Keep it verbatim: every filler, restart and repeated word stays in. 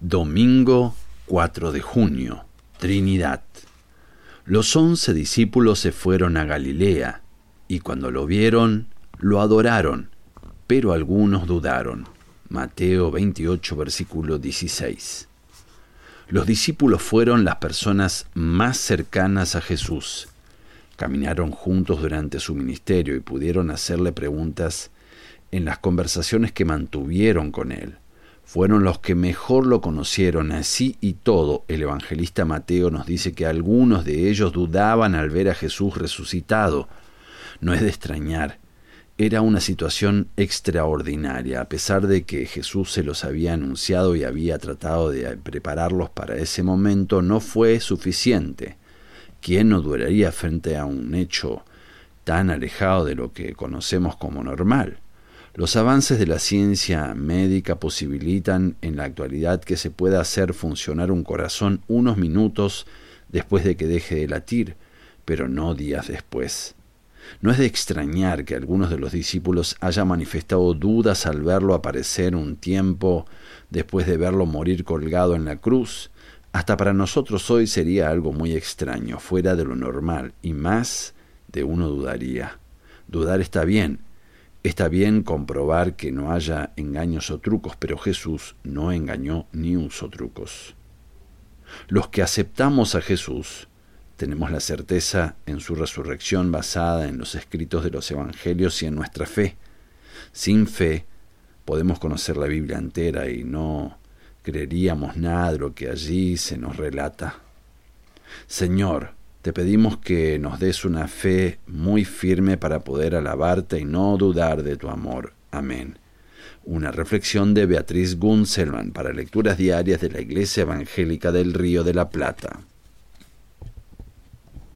Domingo cuatro de junio, Trinidad. Los once discípulos se fueron a Galilea, y cuando lo vieron, lo adoraron, pero algunos dudaron. Mateo veintiocho, versículo dieciséis. Los discípulos fueron las personas más cercanas a Jesús. Caminaron juntos durante su ministerio y pudieron hacerle preguntas en las conversaciones que mantuvieron con él. Fueron los que mejor lo conocieron. Así y todo, el evangelista Mateo nos dice que algunos de ellos dudaban al ver a Jesús resucitado. No es de extrañar. Era una situación extraordinaria, a pesar de que Jesús se los había anunciado y había tratado de prepararlos para ese momento, no fue suficiente. ¿Quién no dudaría frente a un hecho tan alejado de lo que conocemos como normal? Los avances de la ciencia médica posibilitan en la actualidad que se pueda hacer funcionar un corazón unos minutos después de que deje de latir, pero no días después. No es de extrañar que algunos de los discípulos hayan manifestado dudas al verlo aparecer un tiempo después de verlo morir colgado en la cruz. Hasta para nosotros hoy sería algo muy extraño, fuera de lo normal, y más de uno dudaría. Dudar está bien. Está bien comprobar que no haya engaños o trucos, pero Jesús no engañó ni usó trucos. Los que aceptamos a Jesús tenemos la certeza en su resurrección basada en los escritos de los evangelios y en nuestra fe. Sin fe podemos conocer la Biblia entera y no creeríamos nada de lo que allí se nos relata. Señor, te pedimos que nos des una fe muy firme para poder alabarte y no dudar de tu amor. Amén. Una reflexión de Beatriz Gunzelman para lecturas diarias de la Iglesia Evangélica del Río de la Plata.